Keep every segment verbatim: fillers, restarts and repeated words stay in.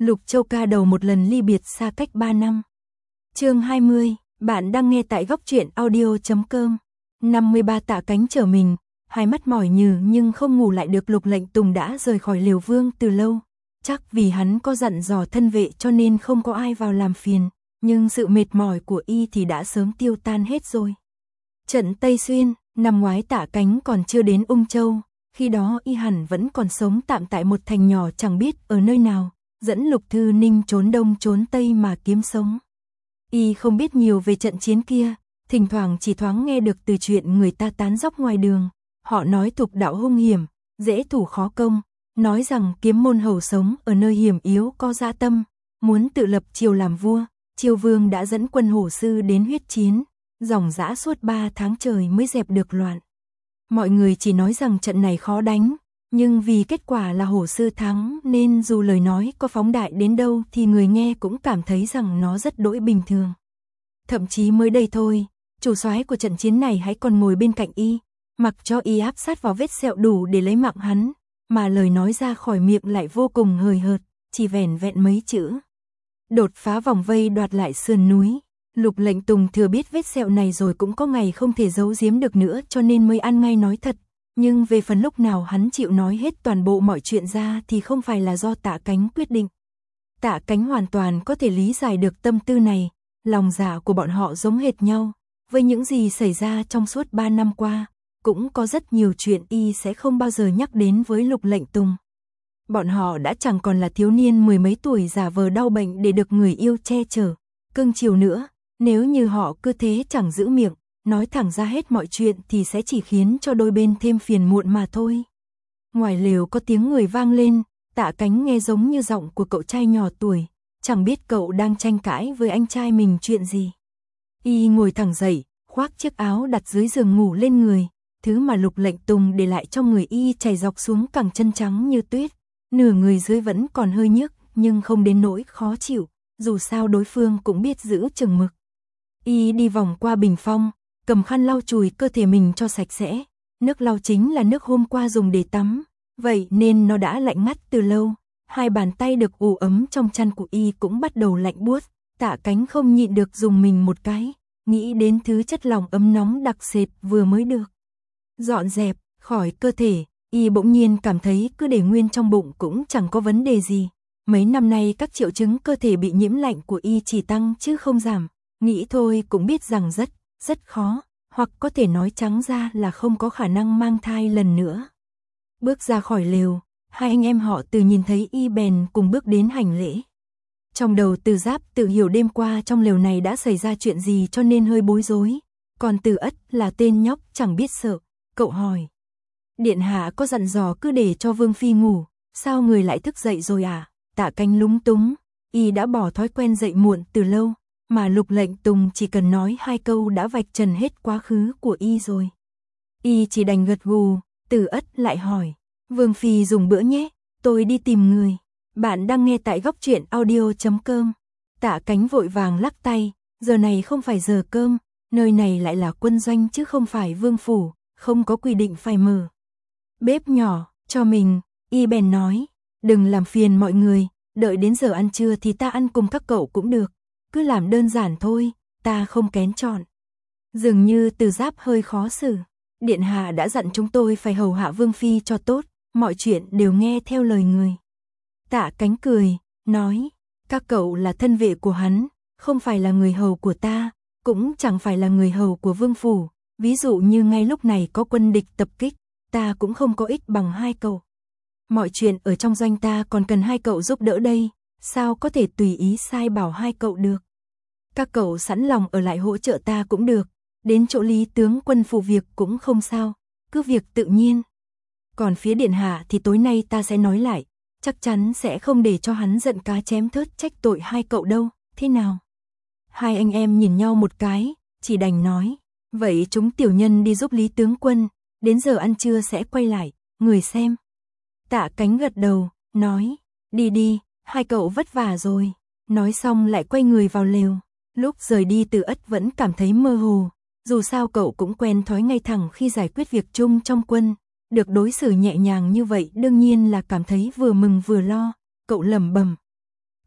Lục Châu ca đầu một lần ly biệt xa cách ba năm. Chương hai mươi, bạn đang nghe tại góc truyện audio chấm com. năm mươi ba Tạ Cánh trở mình, hai mắt mỏi nhừ nhưng không ngủ lại được. Lục Lệnh Tùng đã rời khỏi Liều Vương từ lâu, chắc vì hắn có dặn dò thân vệ cho nên không có ai vào làm phiền, nhưng sự mệt mỏi của y thì đã sớm tiêu tan hết rồi. Trận Tây Xuyên, năm ngoái Tạ Cánh còn chưa đến Ung Châu, khi đó y hẳn vẫn còn sống tạm tại một thành nhỏ chẳng biết ở nơi nào, dẫn Lục Thư Ninh trốn đông trốn tây mà kiếm sống. Y không biết nhiều về trận chiến kia, thỉnh thoảng chỉ thoáng nghe được từ chuyện người ta tán dóc ngoài đường. Họ nói thục đạo hung hiểm, dễ thủ khó công, nói rằng Kiếm Môn hầu sống ở nơi hiểm yếu có dã tâm, muốn tự lập triều làm vua. Triều Vương đã dẫn quân hổ sư đến huyết chiến, dòng dã suốt ba tháng trời mới dẹp được loạn. Mọi người chỉ nói rằng trận này khó đánh, nhưng vì kết quả là hổ sư thắng nên dù lời nói có phóng đại đến đâu thì người nghe cũng cảm thấy rằng nó rất đỗi bình thường. Thậm chí mới đây thôi, chủ soái của trận chiến này hãy còn ngồi bên cạnh y, mặc cho y áp sát vào vết sẹo đủ để lấy mạng hắn, mà lời nói ra khỏi miệng lại vô cùng hời hợt, chỉ vẻn vẹn mấy chữ: đột phá vòng vây đoạt lại sườn núi. Lục Lệnh Tùng thừa biết vết sẹo này rồi cũng có ngày không thể giấu giếm được nữa cho nên mới ăn ngay nói thật. Nhưng về phần lúc nào hắn chịu nói hết toàn bộ mọi chuyện ra thì không phải là do Tạ Cánh quyết định. Tạ Cánh hoàn toàn có thể lý giải được tâm tư này, lòng dạ của bọn họ giống hệt nhau. Với những gì xảy ra trong suốt ba năm qua, cũng có rất nhiều chuyện y sẽ không bao giờ nhắc đến với Lục Lệnh Tùng. Bọn họ đã chẳng còn là thiếu niên mười mấy tuổi giả vờ đau bệnh để được người yêu che chở, cưng chiều nữa. Nếu như họ cứ thế chẳng giữ miệng, nói thẳng ra hết mọi chuyện thì sẽ chỉ khiến cho đôi bên thêm phiền muộn mà thôi. Ngoài lều có tiếng người vang lên, Tạ Cánh nghe giống như giọng của cậu trai nhỏ tuổi, chẳng biết cậu đang tranh cãi với anh trai mình chuyện gì. Y ngồi thẳng dậy, khoác chiếc áo đặt dưới giường ngủ lên người, thứ mà Lục Lệnh Tùng để lại cho người y chảy dọc xuống cẳng chân trắng như tuyết, nửa người dưới vẫn còn hơi nhức nhưng không đến nỗi khó chịu, dù sao đối phương cũng biết giữ chừng mực. Y đi vòng qua bình phong, cầm khăn lau chùi cơ thể mình cho sạch sẽ. Nước lau chính là nước hôm qua dùng để tắm, vậy nên nó đã lạnh ngắt từ lâu. Hai bàn tay được ủ ấm trong chăn của y cũng bắt đầu lạnh buốt. Tạ Cánh không nhịn được dùng mình một cái, nghĩ đến thứ chất lỏng ấm nóng đặc sệt vừa mới được dọn dẹp khỏi cơ thể, y bỗng nhiên cảm thấy cứ để nguyên trong bụng cũng chẳng có vấn đề gì. Mấy năm nay các triệu chứng cơ thể bị nhiễm lạnh của y chỉ tăng chứ không giảm. Nghĩ thôi cũng biết rằng rất, rất khó, hoặc có thể nói trắng ra là không có khả năng mang thai lần nữa. Bước ra khỏi lều, hai anh em họ Từ nhìn thấy y bèn cùng bước đến hành lễ. Trong đầu Từ Giáp tự hiểu đêm qua trong lều này đã xảy ra chuyện gì cho nên hơi bối rối. Còn Từ Ất là tên nhóc chẳng biết sợ, cậu hỏi: Điện hạ có dặn dò cứ để cho Vương Phi ngủ, sao người lại thức dậy rồi à? Tạ Cánh lúng túng, y đã bỏ thói quen dậy muộn từ lâu. Mà Lục Lệnh Tùng chỉ cần nói hai câu đã vạch trần hết quá khứ của y rồi. Y chỉ đành gật gù. Từ Ất lại hỏi: Vương Phi dùng bữa nhé, tôi đi tìm người. Bạn đang nghe tại góc truyện audio chấm com. Tạ Cánh vội vàng lắc tay, giờ này không phải giờ cơm, nơi này lại là quân doanh chứ không phải vương phủ, không có quy định phải mở bếp nhỏ cho mình. Y bèn nói: đừng làm phiền mọi người, đợi đến giờ ăn trưa thì ta ăn cùng các cậu cũng được. Cứ làm đơn giản thôi, ta không kén chọn. Dường như Từ Giáp hơi khó xử. Điện hạ đã dặn chúng tôi phải hầu hạ Vương Phi cho tốt, mọi chuyện đều nghe theo lời người. Tạ Cánh cười, nói: các cậu là thân vệ của hắn, không phải là người hầu của ta, cũng chẳng phải là người hầu của Vương Phủ. Ví dụ như ngay lúc này có quân địch tập kích, ta cũng không có ích bằng hai cậu. Mọi chuyện ở trong doanh ta còn cần hai cậu giúp đỡ đây. Sao có thể tùy ý sai bảo hai cậu được? Các cậu sẵn lòng ở lại hỗ trợ ta cũng được, đến chỗ Lý tướng quân phụ việc cũng không sao, cứ việc tự nhiên. Còn phía điện hạ thì tối nay ta sẽ nói lại, chắc chắn sẽ không để cho hắn giận cá chém thớt trách tội hai cậu đâu, thế nào? Hai anh em nhìn nhau một cái, chỉ đành nói: vậy chúng tiểu nhân đi giúp Lý tướng quân, đến giờ ăn trưa sẽ quay lại, người xem. Tạ Cánh gật đầu, nói: đi đi. Hai cậu vất vả rồi. Nói xong lại quay người vào lều. Lúc rời đi Từ Ất vẫn cảm thấy mơ hồ. Dù sao cậu cũng quen thói ngay thẳng khi giải quyết việc chung trong quân. Được đối xử nhẹ nhàng như vậy đương nhiên là cảm thấy vừa mừng vừa lo. Cậu lẩm bẩm: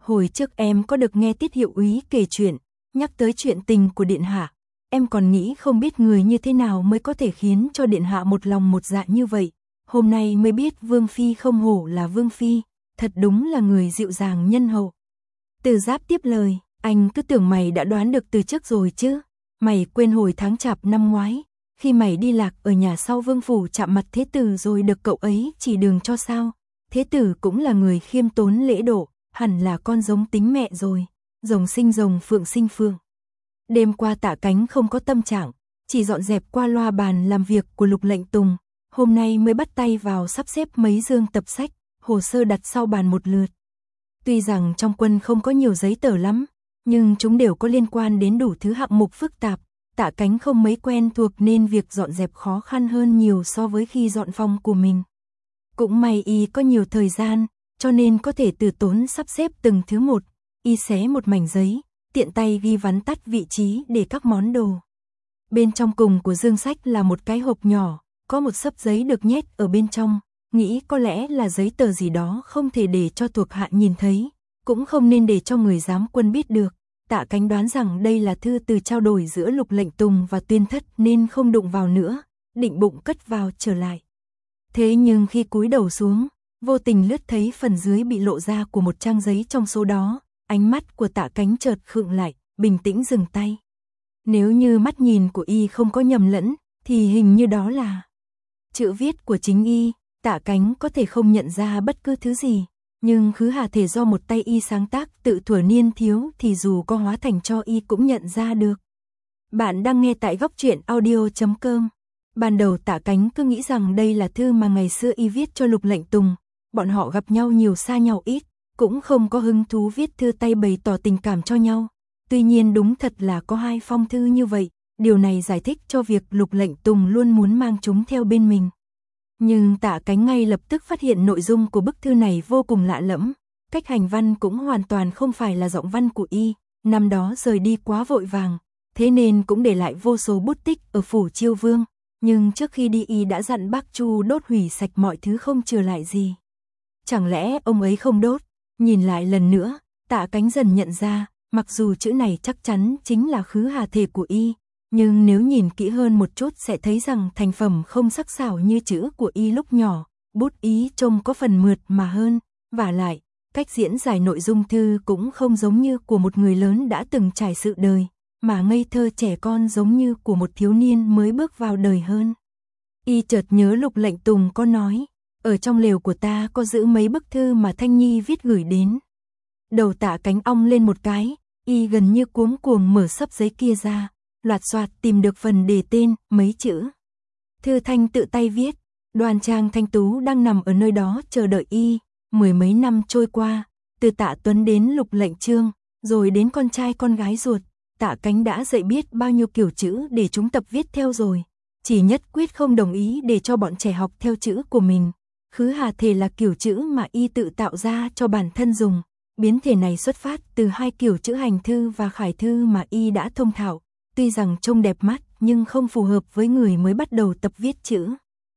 hồi trước em có được nghe Tiết hiệu úy kể chuyện, nhắc tới chuyện tình của điện hạ, em còn nghĩ không biết người như thế nào mới có thể khiến cho điện hạ một lòng một dạ như vậy, hôm nay mới biết Vương phi không hổ là Vương phi, thật đúng là người dịu dàng nhân hậu. Từ Giáp tiếp lời, anh cứ tưởng mày đã đoán được từ trước rồi chứ, mày quên hồi tháng Chạp năm ngoái, khi mày đi lạc ở nhà sau vương phủ chạm mặt Thế Tử rồi được cậu ấy chỉ đường cho sao, Thế Tử cũng là người khiêm tốn lễ độ, hẳn là con giống tính mẹ rồi, rồng sinh rồng phượng sinh phượng. Đêm qua Tạ Cánh không có tâm trạng, chỉ dọn dẹp qua loa bàn làm việc của Lục Lệnh Tùng, hôm nay mới bắt tay vào sắp xếp mấy dương tập sách, hồ sơ đặt sau bàn một lượt. Tuy rằng trong quân không có nhiều giấy tờ lắm, nhưng chúng đều có liên quan đến đủ thứ hạng mục phức tạp, Tạ Cánh không mấy quen thuộc nên việc dọn dẹp khó khăn hơn nhiều so với khi dọn phòng của mình. Cũng may y có nhiều thời gian, cho nên có thể từ tốn sắp xếp từng thứ một, y xé một mảnh giấy, tiện tay ghi vắn tắt vị trí để các món đồ. Bên trong cùng của dương sách là một cái hộp nhỏ, có một xấp giấy được nhét ở bên trong, nghĩ có lẽ là giấy tờ gì đó không thể để cho thuộc hạ nhìn thấy, cũng không nên để cho người giám quân biết được. Tạ Cánh đoán rằng đây là thư từ trao đổi giữa Lục Lệnh Tùng và Tuyên Thất nên không đụng vào nữa, định bụng cất vào trở lại. Thế nhưng khi cúi đầu xuống, vô tình lướt thấy phần dưới bị lộ ra của một trang giấy trong số đó, ánh mắt của Tạ Cánh chợt khựng lại, bình tĩnh dừng tay. Nếu như mắt nhìn của y không có nhầm lẫn, thì hình như đó là chữ viết của chính y. Tạ Cánh có thể không nhận ra bất cứ thứ gì, nhưng khứ hà thể do một tay y sáng tác tự thuở niên thiếu thì dù có hóa thành cho y cũng nhận ra được. Bạn đang nghe tại góc truyện audio chấm com. Ban đầu Tạ Cánh cứ nghĩ rằng đây là thư mà ngày xưa y viết cho Lục Lệnh Tùng, bọn họ gặp nhau nhiều xa nhau ít, cũng không có hứng thú viết thư tay bày tỏ tình cảm cho nhau. Tuy nhiên đúng thật là có hai phong thư như vậy, điều này giải thích cho việc Lục Lệnh Tùng luôn muốn mang chúng theo bên mình. Nhưng Tạ Cánh ngay lập tức phát hiện nội dung của bức thư này vô cùng lạ lẫm, cách hành văn cũng hoàn toàn không phải là giọng văn của y, năm đó rời đi quá vội vàng, thế nên cũng để lại vô số bút tích ở phủ Chiêu Vương, nhưng trước khi đi y đã dặn bác Chu đốt hủy sạch mọi thứ không chừa lại gì. Chẳng lẽ ông ấy không đốt? Nhìn lại lần nữa, Tạ Cánh dần nhận ra, mặc dù chữ này chắc chắn chính là khứ hà thể của y, nhưng nếu nhìn kỹ hơn một chút sẽ thấy rằng thành phẩm không sắc sảo như chữ của y lúc nhỏ, bút ý trông có phần mượt mà hơn, vả lại, cách diễn giải nội dung thư cũng không giống như của một người lớn đã từng trải sự đời, mà ngây thơ trẻ con giống như của một thiếu niên mới bước vào đời hơn. Y chợt nhớ Lục Lệnh Tùng có nói, ở trong lều của ta có giữ mấy bức thư mà Thanh Nhi viết gửi đến. Đầu Tạ Cánh ong lên một cái, y gần như cuống cuồng mở xấp giấy kia ra, loạt soạt tìm được phần đề tên, mấy chữ. Thư Thanh tự tay viết, đoan trang thanh tú đang nằm ở nơi đó chờ đợi y, mười mấy năm trôi qua, từ Tạ Tuấn đến Lục Lệnh Chương, rồi đến con trai con gái ruột, Tạ Cánh đã dạy biết bao nhiêu kiểu chữ để chúng tập viết theo rồi, chỉ nhất quyết không đồng ý để cho bọn trẻ học theo chữ của mình. Khứ hà thể là kiểu chữ mà y tự tạo ra cho bản thân dùng, biến thể này xuất phát từ hai kiểu chữ hành thư và khải thư mà y đã thông thạo, tuy rằng trông đẹp mắt nhưng không phù hợp với người mới bắt đầu tập viết chữ.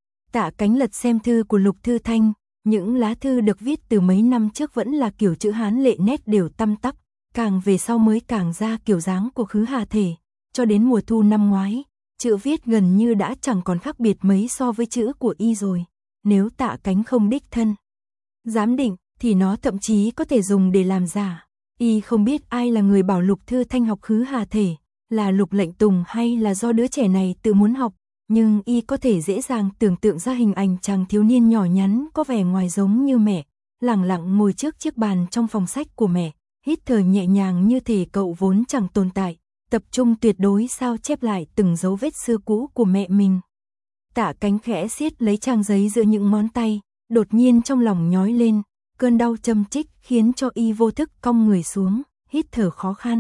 Tạ Cánh lật xem thư của Lục Thư Thanh, những lá thư được viết từ mấy năm trước vẫn là kiểu chữ Hán lệ nét đều tăm tắp, càng về sau mới càng ra kiểu dáng của khứ hà thể, cho đến mùa thu năm ngoái, chữ viết gần như đã chẳng còn khác biệt mấy so với chữ của y rồi. Nếu Tạ Cánh không đích thân giám định, thì nó thậm chí có thể dùng để làm giả. Y không biết ai là người bảo Lục Thư Thanh học khứ hà thể, là Lục Lệnh Tùng hay là do đứa trẻ này tự muốn học, nhưng y có thể dễ dàng tưởng tượng ra hình ảnh chàng thiếu niên nhỏ nhắn có vẻ ngoài giống như mẹ, lẳng lặng ngồi trước chiếc bàn trong phòng sách của mẹ, hít thở nhẹ nhàng như thể cậu vốn chẳng tồn tại, tập trung tuyệt đối sao chép lại từng dấu vết xưa cũ của mẹ mình. Tạ Cánh khẽ siết lấy trang giấy giữa những ngón tay, đột nhiên trong lòng nhói lên, cơn đau châm chích khiến cho y vô thức cong người xuống, hít thở khó khăn.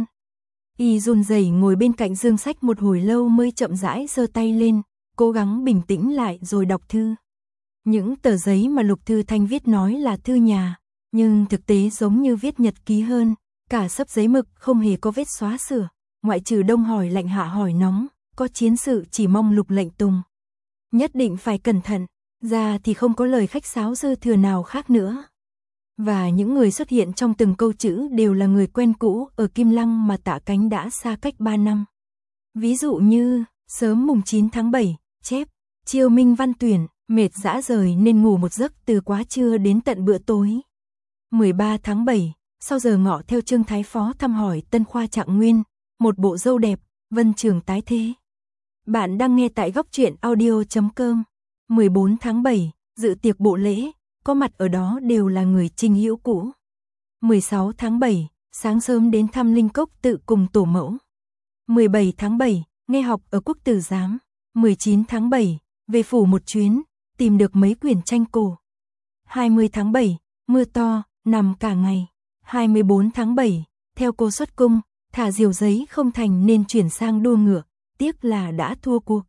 Y run rẩy ngồi bên cạnh dương sách một hồi lâu mới chậm rãi giơ tay lên, cố gắng bình tĩnh lại rồi đọc thư. Những tờ giấy mà Lục Thư Thanh viết nói là thư nhà, nhưng thực tế giống như viết nhật ký hơn, cả xấp giấy mực không hề có vết xóa sửa, ngoại trừ đông hỏi lạnh hạ hỏi nóng, có chiến sự chỉ mong Lục Lệnh Tùng nhất định phải cẩn thận, ra thì không có lời khách sáo dư thừa nào khác nữa. Và những người xuất hiện trong từng câu chữ đều là người quen cũ ở Kim Lăng mà Tạ Cánh đã xa cách ba năm. Ví dụ như, sớm mùng chín tháng bảy, chép, chiều Minh Văn tuyển, mệt dã rời nên ngủ một giấc từ quá trưa đến tận bữa tối. mười ba tháng bảy, sau giờ ngọ theo Trương Thái Phó thăm hỏi Tân Khoa Trạng Nguyên, một bộ râu đẹp, Vân Trường tái thế. Bạn đang nghe tại góc truyện audio chấm com. mười bốn tháng bảy, dự tiệc bộ lễ, có mặt ở đó đều là người Trình Hữu cũ. mười sáu tháng bảy, sáng sớm đến thăm Linh Cốc tự cùng tổ mẫu. mười bảy tháng bảy, nghe học ở Quốc Tử Giám. mười chín tháng bảy, về phủ một chuyến, tìm được mấy quyển tranh cổ. hai mươi tháng bảy, mưa to, nằm cả ngày. hai mươi bốn tháng bảy, theo cô xuất cung, thả diều giấy không thành nên chuyển sang đua ngựa, tiếc là đã thua cuộc.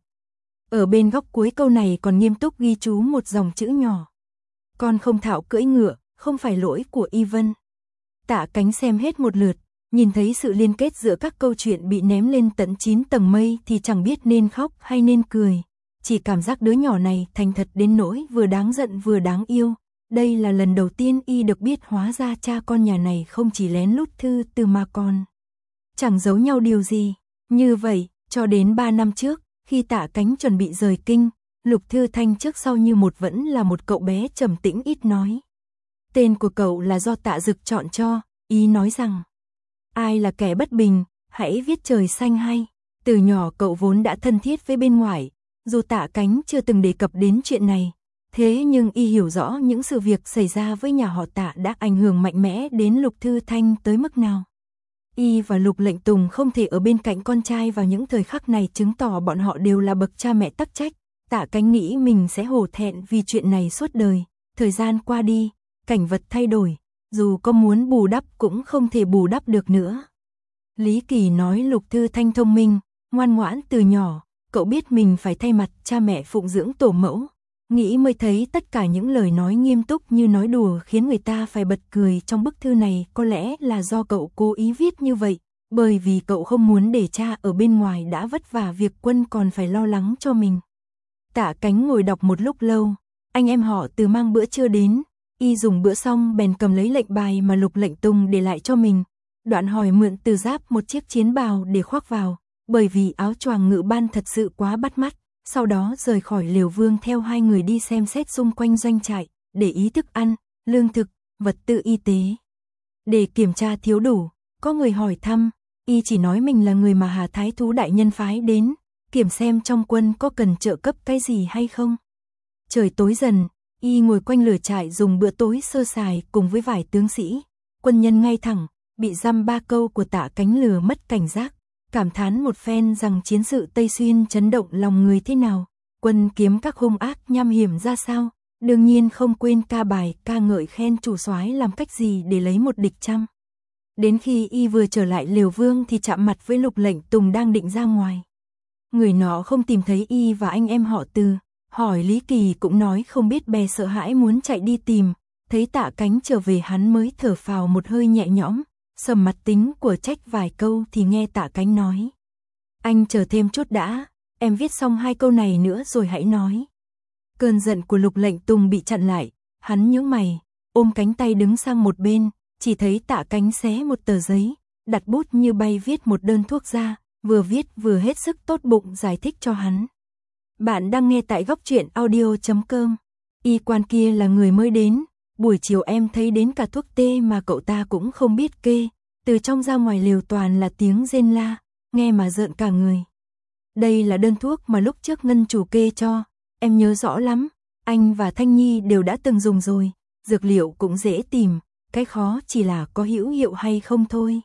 Ở bên góc cuối câu này còn nghiêm túc ghi chú một dòng chữ nhỏ. Con không thạo cưỡi ngựa, không phải lỗi của Y Vân. Tạ Cánh xem hết một lượt, nhìn thấy sự liên kết giữa các câu chuyện bị ném lên tận chín tầng mây thì chẳng biết nên khóc hay nên cười. Chỉ cảm giác đứa nhỏ này thành thật đến nỗi vừa đáng giận vừa đáng yêu. Đây là lần đầu tiên Y được biết hóa ra cha con nhà này không chỉ lén lút thư từ mà còn chẳng giấu nhau điều gì. Như vậy, cho đến ba năm trước, khi Tạ Cánh chuẩn bị rời kinh, Lục Thư Thanh trước sau như một vẫn là một cậu bé trầm tĩnh ít nói. Tên của cậu là do Tạ Dực chọn cho, ý nói rằng ai là kẻ bất bình, hãy viết trời xanh hay. Từ nhỏ cậu vốn đã thân thiết với bên ngoài, dù Tạ Cánh chưa từng đề cập đến chuyện này. Thế nhưng Y hiểu rõ những sự việc xảy ra với nhà họ Tạ đã ảnh hưởng mạnh mẽ đến Lục Thư Thanh tới mức nào. Y và Lục Lệnh Tùng không thể ở bên cạnh con trai vào những thời khắc này chứng tỏ bọn họ đều là bậc cha mẹ tắc trách. Tạ Cánh nghĩ mình sẽ hổ thẹn vì chuyện này suốt đời. Thời gian qua đi, cảnh vật thay đổi, dù có muốn bù đắp cũng không thể bù đắp được nữa. Lý Kỳ nói Lục Thư Thanh thông minh, ngoan ngoãn từ nhỏ, cậu biết mình phải thay mặt cha mẹ phụng dưỡng tổ mẫu. Nghĩ mới thấy tất cả những lời nói nghiêm túc như nói đùa khiến người ta phải bật cười trong bức thư này có lẽ là do cậu cố ý viết như vậy, bởi vì cậu không muốn để cha ở bên ngoài đã vất vả việc quân còn phải lo lắng cho mình. Tạ Cánh ngồi đọc một lúc lâu, anh em họ Từ mang bữa trưa đến, Y dùng bữa xong bèn cầm lấy lệnh bài mà Lục Lệnh Tùng để lại cho mình, đoạn hỏi mượn Từ Giáp một chiếc chiến bào để khoác vào, bởi vì áo choàng ngự ban thật sự quá bắt mắt. Sau đó rời khỏi Liều Vương theo hai người đi xem xét xung quanh doanh trại, để ý thức ăn, lương thực, vật tư y tế. Để kiểm tra thiếu đủ, có người hỏi thăm, Y chỉ nói mình là người mà Hà Thái Thú đại nhân phái đến, kiểm xem trong quân có cần trợ cấp cái gì hay không. Trời tối dần, Y ngồi quanh lửa trại dùng bữa tối sơ sài cùng với vài tướng sĩ, quân nhân ngay thẳng, bị dăm ba câu của Tạ Cánh lừa mất cảnh giác. Cảm thán một phen rằng chiến sự Tây Xuyên chấn động lòng người thế nào, quân kiếm các hung ác nham hiểm ra sao, đương nhiên không quên ca bài ca ngợi khen chủ soái làm cách gì để lấy một địch trăm. Đến khi Y vừa trở lại Liều Vương thì chạm mặt với Lục Lệnh Tùng đang định ra ngoài. Người nọ không tìm thấy Y và anh em họ Từ, hỏi Lý Kỳ cũng nói không biết bè sợ hãi muốn chạy đi tìm, thấy Tạ Cánh trở về hắn mới thở phào một hơi nhẹ nhõm. Sầm mặt tính của trách vài câu thì nghe Tạ Cánh nói. Anh chờ thêm chút đã, em viết xong hai câu này nữa rồi hãy nói. Cơn giận của Lục Lệnh Tùng bị chặn lại, hắn nhướng mày, ôm cánh tay đứng sang một bên, chỉ thấy Tạ Cánh xé một tờ giấy, đặt bút như bay viết một đơn thuốc ra, vừa viết vừa hết sức tốt bụng giải thích cho hắn. Bạn đang nghe tại góc truyện audio chấm com. Y quan kia là người mới đến. Buổi chiều em thấy đến cả thuốc tê mà cậu ta cũng không biết kê, từ trong ra ngoài lều toàn là tiếng rên la, nghe mà rợn cả người. Đây là đơn thuốc mà lúc trước Ngân chủ kê cho, em nhớ rõ lắm, anh và Thanh Nhi đều đã từng dùng rồi, dược liệu cũng dễ tìm, cái khó chỉ là có hữu hiệu hay không thôi.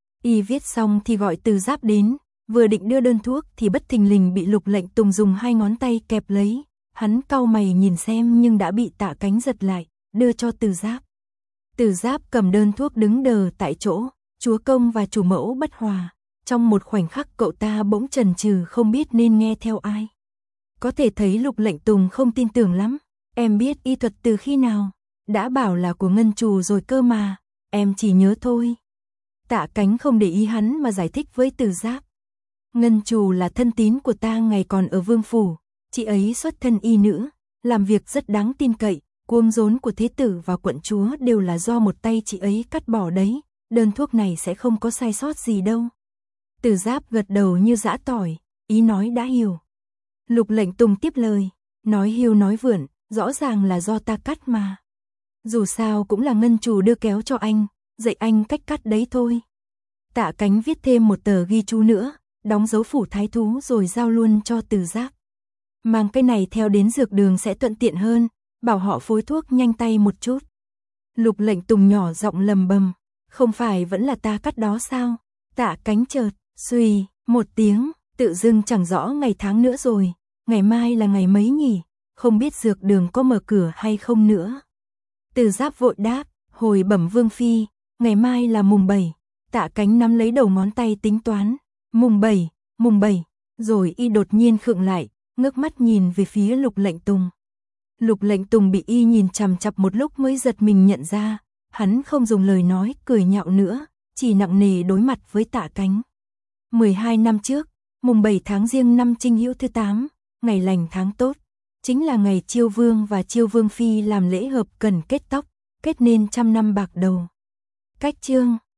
Y viết xong thì gọi Từ Giáp đến, vừa định đưa đơn thuốc thì bất thình lình bị Lục Lệnh Tùng dùng hai ngón tay kẹp lấy, hắn cau mày nhìn xem nhưng đã bị Tạ Cánh giật lại. Đưa cho Từ Giáp. Từ Giáp cầm đơn thuốc đứng đờ tại chỗ, chúa công và chủ mẫu bất hòa. Trong một khoảnh khắc cậu ta bỗng chần chừ không biết nên nghe theo ai. Có thể thấy Lục Lệnh Tùng không tin tưởng lắm. Em biết y thuật từ khi nào? Đã bảo là của Ngân chủ rồi cơ mà, em chỉ nhớ thôi. Tạ Cánh không để ý hắn mà giải thích với Từ Giáp. Ngân chủ là thân tín của ta ngày còn ở vương phủ, chị ấy xuất thân y nữ, làm việc rất đáng tin cậy. cuống rốn của thế tử và quận chúa đều là do một tay chị ấy cắt bỏ đấy, đơn thuốc này sẽ không có sai sót gì đâu. Từ Giáp gật đầu như giã tỏi, ý nói đã hiểu. Lục Lệnh Tùng tiếp lời, nói hiu nói vượn, rõ ràng là do ta cắt mà. Dù sao cũng là ngân chủ đưa kéo cho anh, dạy anh cách cắt đấy thôi. Tạ Cánh viết thêm một tờ ghi chú nữa, đóng dấu phủ thái thú rồi giao luôn cho Từ Giáp. Mang cái này theo đến dược đường sẽ thuận tiện hơn, bảo họ phối thuốc nhanh tay một chút. Lục Lệnh Tùng nhỏ giọng lầm bầm, không phải vẫn là ta cắt đó sao? Tạ Cánh chợt, suy, một tiếng, tự dưng chẳng rõ ngày tháng nữa rồi, ngày mai là ngày mấy nhỉ, không biết dược đường có mở cửa hay không nữa. Từ Giáp vội đáp, hồi bẩm vương phi, ngày mai là mùng bảy. Tạ Cánh nắm lấy đầu ngón tay tính toán, mùng bảy, mùng bảy, rồi y đột nhiên khựng lại, ngước mắt nhìn về phía Lục Lệnh Tùng. Lục Lệnh Tùng bị y nhìn chằm chằm một lúc mới giật mình nhận ra, hắn không dùng lời nói cười nhạo nữa, chỉ nặng nề đối mặt với Tạ Cánh. mười hai năm trước, mùng bảy tháng Giêng năm Trinh Hữu thứ tám, ngày lành tháng tốt, chính là ngày Chiêu Vương và Chiêu Vương phi làm lễ hợp cần kết tóc, kết nên trăm năm bạc đầu. Cách chương